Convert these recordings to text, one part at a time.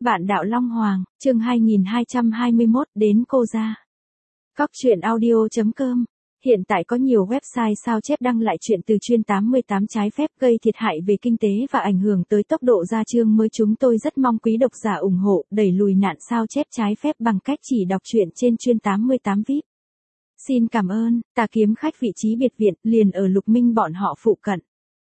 Vạn đạo Long Hoàng, chương 2221, đến cô ra. Cóc truyện audio.com. Hiện tại có nhiều website sao chép đăng lại chuyện từ chuyên 88 trái phép gây thiệt hại về kinh tế và ảnh hưởng tới tốc độ ra chương mới. Chúng tôi rất mong quý độc giả ủng hộ, đẩy lùi nạn sao chép trái phép bằng cách chỉ đọc truyện trên chuyên 88 VIP. Xin cảm ơn. Tà kiếm khách vị trí biệt viện liền ở Lục Minh bọn họ phụ cận.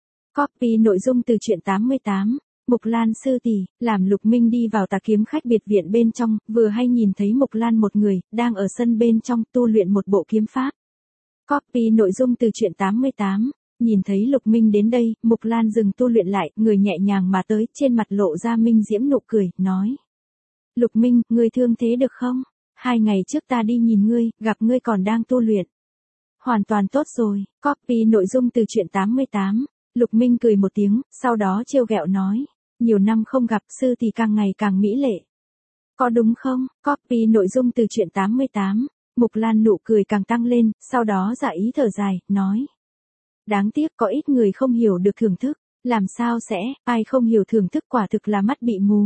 Copy nội dung từ truyện 88. Mục Lan sư tỷ, làm Lục Minh đi vào Tà kiếm khách biệt viện bên trong, vừa hay nhìn thấy Mục Lan một người, đang ở sân bên trong tu luyện một bộ kiếm pháp. Copy nội dung từ truyện 88. Nhìn thấy Lục Minh đến đây, Mục Lan dừng tu luyện lại, người nhẹ nhàng mà tới, trên mặt lộ ra minh diễm nụ cười, nói. Lục Minh, ngươi thương thế được không? 2 ngày trước ta đi nhìn ngươi, gặp ngươi còn đang tu luyện. Hoàn toàn tốt rồi. Copy nội dung từ truyện 88. Lục Minh cười một tiếng, sau đó trêu ghẹo nói. Nhiều năm không gặp, sư thì càng ngày càng mỹ lệ. Có đúng không? Copy nội dung từ truyện 88. Mục Lan nụ cười càng tăng lên, sau đó giả ý thở dài, nói. Đáng tiếc có ít người không hiểu được thưởng thức. Làm sao sẽ, ai không hiểu thưởng thức quả thực là mắt bị mù.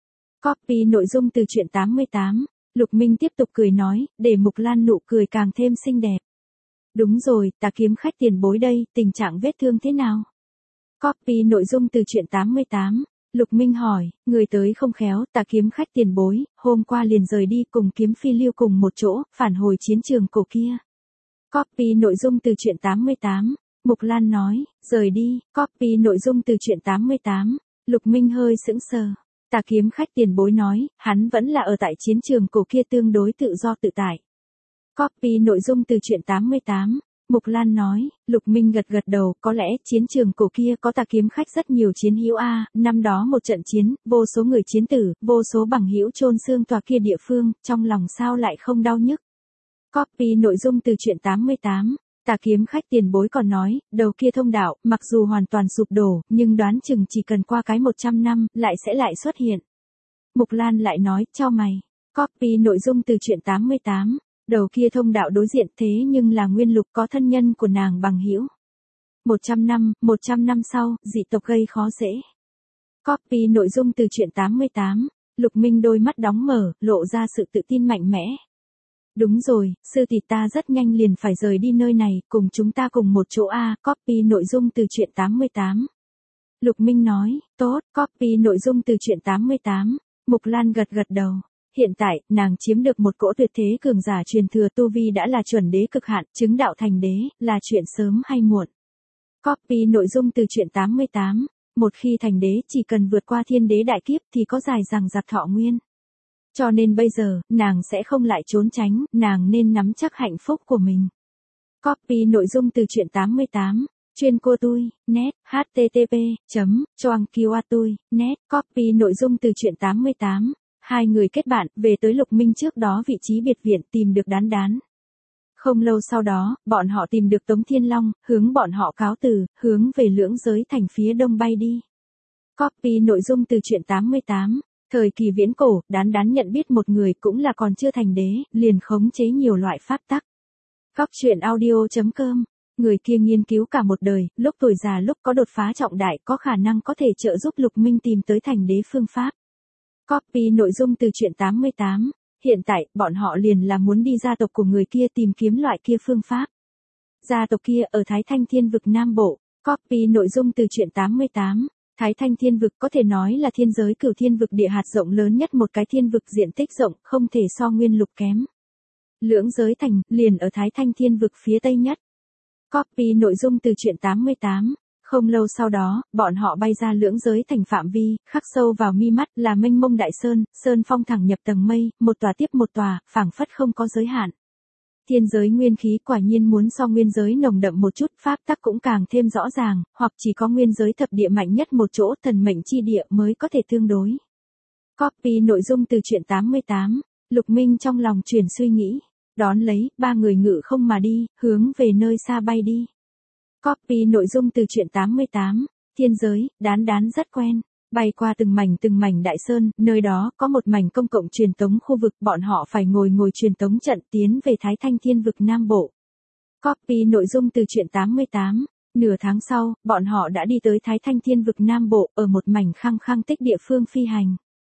Copy nội dung từ truyện 88. Lục Minh tiếp tục cười nói, để Mục Lan nụ cười càng thêm xinh đẹp. Đúng rồi, Tà kiếm khách tiền bối đây, tình trạng vết thương thế nào? Copy nội dung từ truyện 88. Lục Minh hỏi, người tới không khéo, Tà kiếm khách tiền bối, hôm qua liền rời đi cùng kiếm phi lưu cùng một chỗ, phản hồi chiến trường cổ kia. Copy nội dung từ truyện 88. Mục Lan nói, rời đi. Copy nội dung từ truyện 88. Lục Minh hơi sững sờ. Tà kiếm khách tiền bối nói, hắn vẫn là ở tại chiến trường cổ kia tương đối tự do tự tại. Copy nội dung từ truyện 88. Mục Lan nói, Lục Minh gật gật đầu, có lẽ chiến trường cổ kia có Tà kiếm khách rất nhiều chiến hữu năm đó một trận chiến, vô số người chiến tử, vô số bằng hữu chôn xương tòa kia địa phương, trong lòng sao lại không đau nhức. Copy nội dung từ truyện 88. Tà kiếm khách tiền bối còn nói, đầu kia thông đạo, mặc dù hoàn toàn sụp đổ, nhưng đoán chừng chỉ cần qua cái 100 năm, lại xuất hiện. Mục Lan lại nói, cho mày. Copy nội dung từ truyện 88. Đầu kia thông đạo đối diện thế nhưng là Nguyên Lục có thân nhân của nàng bằng hữu. 100 năm sau, dị tộc gây khó dễ. Copy nội dung từ truyện 88. Lục Minh đôi mắt đóng mở, lộ ra sự tự tin mạnh mẽ. Đúng rồi, sư tỷ ta rất nhanh liền phải rời đi nơi này, cùng chúng ta cùng một chỗ Copy nội dung từ truyện 88. Lục Minh nói, tốt. Copy nội dung từ truyện 88. Mục Lan gật gật đầu. Hiện tại, nàng chiếm được một cỗ tuyệt thế cường giả truyền thừa tu vi đã là chuẩn đế cực hạn, chứng đạo thành đế, là chuyện sớm hay muộn. Copy nội dung từ truyện 88. Một khi thành đế chỉ cần vượt qua thiên đế đại kiếp thì có dài dằng dặc thọ nguyên. Cho nên bây giờ, nàng sẽ không lại trốn tránh, nàng nên nắm chắc hạnh phúc của mình. Copy nội dung từ truyện 88. Chuyên cô tui, net, http://choangkiwatui.net. Copy nội dung từ truyện 88. Hai người kết bạn, về tới Lục Minh trước đó vị trí biệt viện tìm được Đán Đán. Không lâu sau đó, bọn họ tìm được Tống Thiên Long, hướng bọn họ cáo từ, hướng về Lưỡng Giới Thành phía đông bay đi. Copy nội dung từ truyện 88. Thời kỳ viễn cổ, Đán Đán nhận biết một người cũng là còn chưa thành đế, liền khống chế nhiều loại pháp tắc. Cóc truyện audio.com. Người kia nghiên cứu cả một đời, lúc tuổi già lúc có đột phá trọng đại có khả năng có thể trợ giúp Lục Minh tìm tới thành đế phương pháp. Copy nội dung từ truyện 88. Hiện tại, bọn họ liền là muốn đi gia tộc của người kia tìm kiếm loại kia phương pháp. Gia tộc kia ở Thái Thanh Thiên Vực Nam Bộ. Copy nội dung từ truyện 88. Thái Thanh Thiên Vực có thể nói là thiên giới cửu thiên vực địa hạt rộng lớn nhất một cái thiên vực diện tích rộng, không thể so Nguyên Lục kém. Lưỡng Giới Thành, liền ở Thái Thanh Thiên Vực phía tây nhất. Copy nội dung từ truyện 88. Không lâu sau đó, bọn họ bay ra Lưỡng Giới Thành phạm vi, khắc sâu vào mi mắt là mênh mông đại sơn, sơn phong thẳng nhập tầng mây, một tòa tiếp một tòa, phảng phất không có giới hạn. Thiên giới nguyên khí quả nhiên muốn so nguyên giới nồng đậm một chút, pháp tắc cũng càng thêm rõ ràng, hoặc chỉ có nguyên giới thập địa mạnh nhất một chỗ thần mệnh chi địa mới có thể tương đối. Copy nội dung từ truyện 88. Lục Minh trong lòng chuyển suy nghĩ. Đón lấy, 3 người ngự không mà đi, hướng về nơi xa bay đi. Copy nội dung từ truyện 88. Thiên giới, Đán Đán rất quen. Bay qua từng mảnh đại sơn, nơi đó có một mảnh công cộng truyền tống khu vực, bọn họ phải ngồi truyền tống trận tiến về Thái Thanh Thiên Vực Nam Bộ. Copy nội dung từ truyện 88. Nửa tháng sau, bọn họ đã đi tới Thái Thanh Thiên Vực Nam Bộ, ở một mảnh khăng khăng tích địa phương phi hành.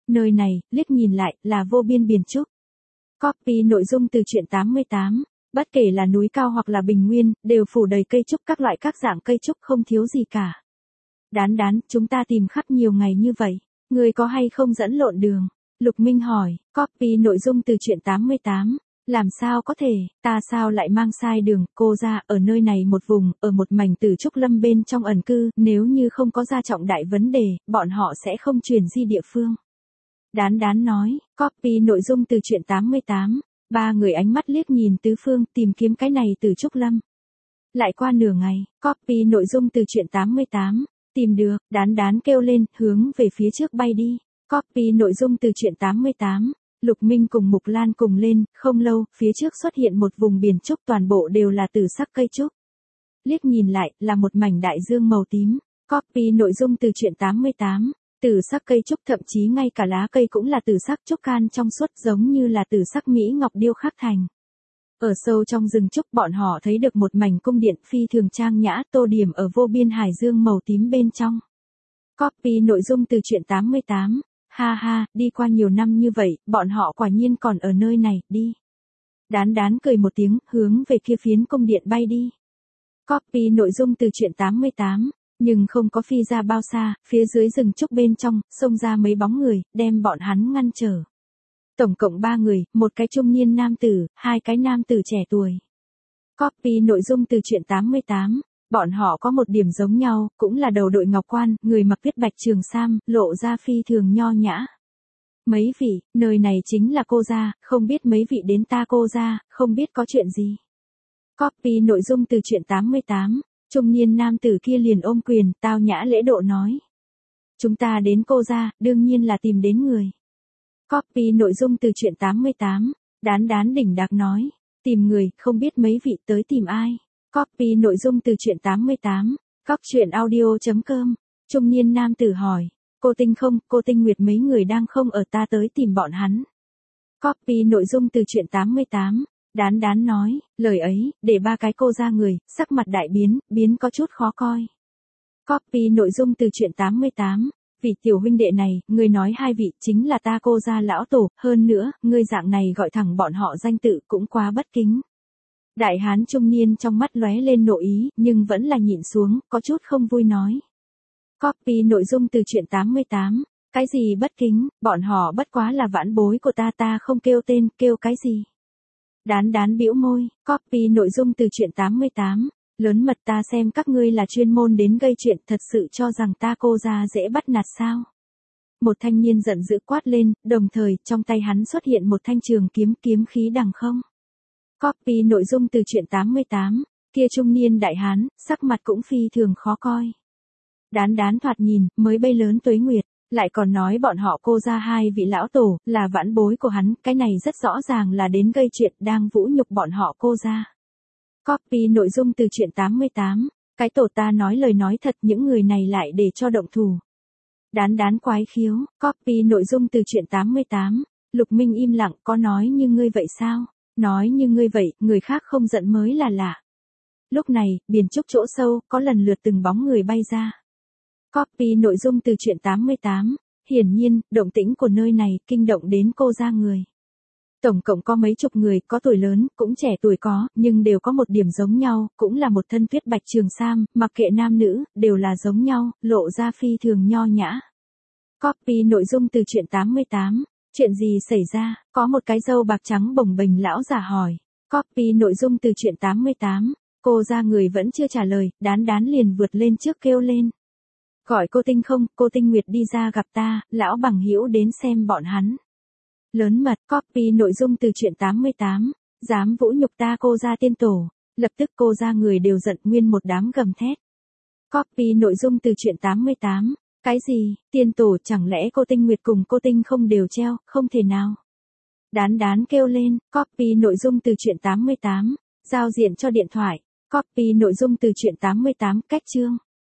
Nơi này, liếc nhìn lại, là vô biên biển trúc. Copy nội dung từ truyện 88. Bất kể là núi cao hoặc là bình nguyên, đều phủ đầy cây trúc, các loại các dạng cây trúc không thiếu gì cả. Đán đán, chúng ta tìm khắp nhiều ngày như vậy. Người có hay không dẫn lộn đường? Lục Minh hỏi. Copy nội dung từ truyện 88. Làm sao có thể, ta sao lại mang sai đường, cô ra, ở nơi này một vùng, ở một mảnh tử trúc lâm bên trong ẩn cư, nếu như không có ra trọng đại vấn đề, bọn họ sẽ không chuyển di địa phương. Đán đán nói. Copy nội dung từ truyện 88. Ba người ánh mắt liếc nhìn tứ phương, tìm kiếm cái này từ trúc lâm. Lại qua nửa ngày, copy nội dung từ truyện 88. Tìm được, đán đán kêu lên, hướng về phía trước bay đi. Copy nội dung từ truyện 88. Lục Minh cùng Mục Lan cùng lên, không lâu, phía trước xuất hiện một vùng biển trúc, toàn bộ đều là tử sắc cây trúc. Liếc nhìn lại, là một mảnh đại dương màu tím. Copy nội dung từ truyện 88. Tử sắc cây trúc, thậm chí ngay cả lá cây cũng là tử sắc trúc can trong suốt, giống như là tử sắc mỹ ngọc điêu khắc thành. Ở sâu trong rừng trúc, bọn họ thấy được một mảnh cung điện phi thường trang nhã, tô điểm ở vô biên hải dương màu tím bên trong. Copy nội dung từ truyện 88. Ha ha, đi qua nhiều năm như vậy, bọn họ quả nhiên còn ở nơi này, đi. Đán đán cười một tiếng, hướng về kia phiến cung điện bay đi. Copy nội dung từ truyện 88. Nhưng không có phi ra bao xa, phía dưới rừng trúc bên trong, xông ra mấy bóng người, đem bọn hắn ngăn trở. Tổng cộng 3 người, một cái trung niên nam tử, 2 cái nam tử trẻ tuổi. Copy nội dung từ truyện 88. Bọn họ có một điểm giống nhau, cũng là đầu đội ngọc quan, người mặc viết bạch trường sam, lộ ra phi thường nho nhã. Mấy vị, nơi này chính là cô gia, không biết mấy vị đến ta cô gia, không biết có chuyện gì. Copy nội dung từ truyện 88. Trung niên nam tử kia liền ôm quyền, tao nhã lễ độ nói. Chúng ta đến cô gia, đương nhiên là tìm đến người. Copy nội dung từ truyện 88. Đán đán đỉnh đạc nói. Tìm người, không biết mấy vị tới tìm ai. Copy nội dung từ truyện 88. Coctruyện.audio.com. Trung niên nam tử hỏi. Cô Tinh không, cô Tinh Nguyệt mấy người đang không ở, ta tới tìm bọn hắn. Copy nội dung từ truyện 88. Đán đán nói, lời ấy, để 3 cái cô ra người, sắc mặt đại biến có chút khó coi. Copy nội dung từ truyện 88. Vị tiểu huynh đệ này, người nói 2 vị chính là ta cô gia lão tổ, hơn nữa, ngươi dạng này gọi thẳng bọn họ danh tự cũng quá bất kính. Đại hán trung niên trong mắt lóe lên nội ý, nhưng vẫn là nhịn xuống, có chút không vui nói. Copy nội dung từ truyện 88. Cái gì bất kính, bọn họ bất quá là vãn bối của ta không kêu tên, kêu cái gì. Đán đán bĩu môi. Copy nội dung từ truyện 88. Lớn mật, ta xem các ngươi là chuyên môn đến gây chuyện, thật sự cho rằng ta cô gia dễ bắt nạt sao. Một thanh niên giận dữ quát lên, đồng thời, trong tay hắn xuất hiện một thanh trường kiếm khí đằng không. Copy nội dung từ truyện 88. Kia trung niên đại hán, sắc mặt cũng phi thường khó coi. Đán đán thoạt nhìn, mới bay lớn tuế nguyệt, lại còn nói bọn họ cô gia 2 vị lão tổ, là vãn bối của hắn, cái này rất rõ ràng là đến gây chuyện, đang vũ nhục bọn họ cô gia. Copy nội dung từ truyện 88. Cái tổ ta nói lời nói thật, những người này lại để cho động thủ. Đán đán quái khiếu. Copy nội dung từ truyện 88. Lục Minh im lặng, có nói như ngươi vậy sao? Nói như ngươi vậy, người khác không giận mới là lạ. Lúc này, biển trúc chỗ sâu, có lần lượt từng bóng người bay ra. Copy nội dung từ truyện 88. Hiển nhiên, động tĩnh của nơi này, kinh động đến cô gia người. Tổng cộng có mấy chục người, có tuổi lớn, cũng trẻ tuổi có, nhưng đều có một điểm giống nhau, cũng là một thân tuyết bạch trường sam, mặc kệ nam nữ, đều là giống nhau, lộ ra phi thường nho nhã. Copy nội dung từ truyện 88. Chuyện gì xảy ra, có một cái râu bạc trắng bồng bềnh lão già hỏi. Copy nội dung từ truyện 88. Cô gia người vẫn chưa trả lời, đán đán liền vượt lên trước kêu lên. Gọi cô Tinh không, cô Tinh Nguyệt đi ra gặp ta, lão bằng hữu đến xem bọn hắn. Lớn mật. Copy nội dung từ truyện 88. Dám vũ nhục ta cô gia tiên tổ. Lập tức cô gia người đều giận, nguyên một đám gầm thét. Copy nội dung từ truyện 88. Cái gì, tiên tổ, chẳng lẽ cô Tinh Nguyệt cùng cô Tinh không đều treo, không thể nào. Đán đán kêu lên. Copy nội dung từ truyện 88. Giao diện cho điện thoại. Copy nội dung từ truyện 88. Cách chương.